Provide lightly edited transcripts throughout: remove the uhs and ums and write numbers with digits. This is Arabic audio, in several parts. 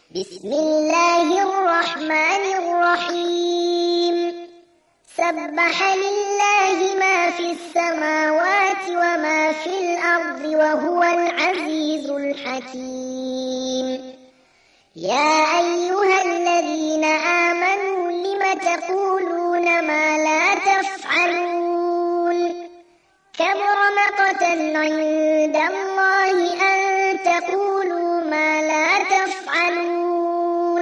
بسم الله الرحمن الرحيم سبح لله ما في السماوات وما في الأرض وهو العزيز الحكيم يا أيها الذين آمنوا لم تقولون ما لا تفعلون كبر مقتا عند الله أن تقولوا ما لا تفعلون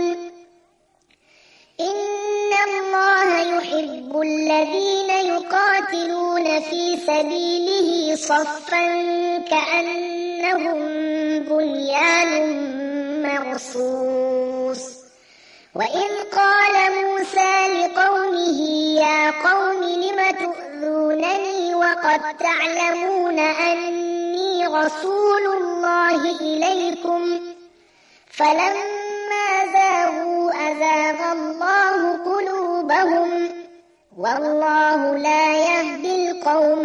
إن الله يحب الذين يقاتلون في سبيله صفا كأنهم بنيان مرصوص وإذ قال موسى لقومه يا قوم لم تؤذونني وقد تعلمون أني رسول الله إليكم فلما زاغوا أزاغ الله قلوبهم والله لا يهدي القوم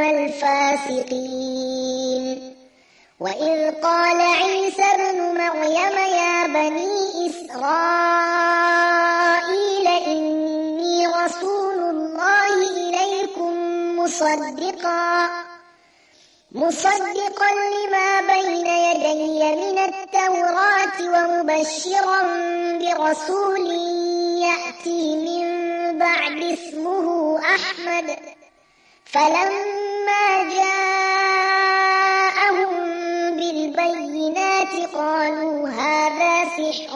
الفاسقين وإذ قال عيسى ابن مريم يا بني إسرائيل إني رسول الله إليكم مصدقا لما بين يدي من التوراة ومبشرا برسول يأتي من بعد اسمه أحمد فلما جاءهم بالبينات قالوا هذا سحر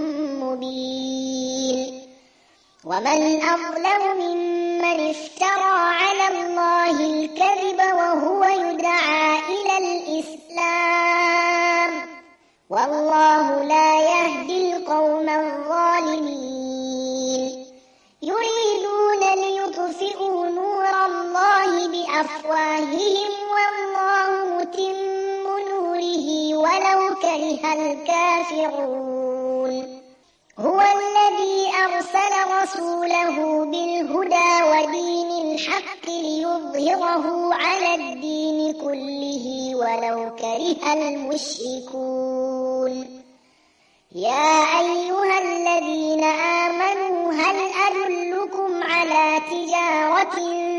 مبين ومن أظلم ممن افترى على الله الكذب وهو يدعى إلى الإسلام والله لا يهدي القوم الظالمين يريدون ليطفئوا نور الله بأفواههم والله متم نوره ولو كره الكافرون هو الذي أرسل رسوله بالهدى ودين الحق ليظهره على الدين كله ولو كره المشركون يا أيها الذين آمنوا هل أدلكم على تجارة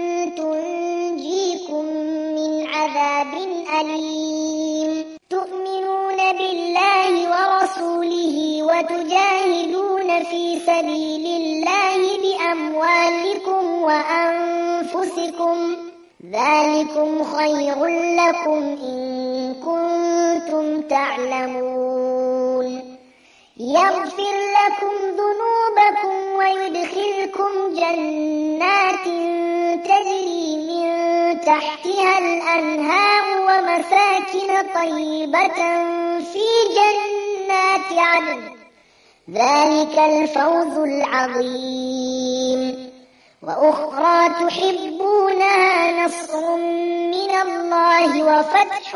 تنجيكم من عذاب أليم تؤمنون بالله ورسوله وتجاهدون في سبيل الله بأموالكم وأنفسكم ذلكم خير لكم إن كنتم تعلمون يغفر لكم ذنوبكم ويدخلكم جنات تجري من تحتها الأنهار ومساكن طيبة في جنات عدن ذلك الفوز العظيم وأخرى تحبونها نصر من الله وفتح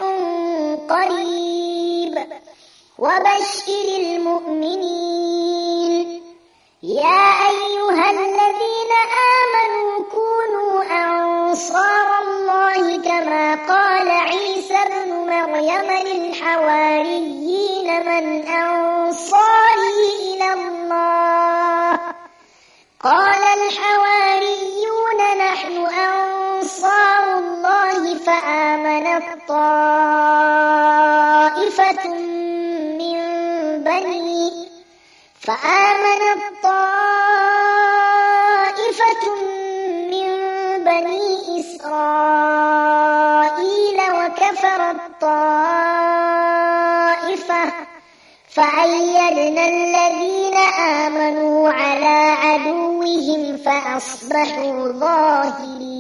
قريب وبشر المؤمنين يا أيها الذين آمنوا كونوا أنصار الله كما قال عيسى ابن مريم للحواريين من أنصاري إلى الله قال الحواريون نحن أنصار الله فآمنت طائفة من بني إسرائيل وكفرت طائفة فأيدنا الذين آمنوا على عدوهم فأصبحوا ظاهرين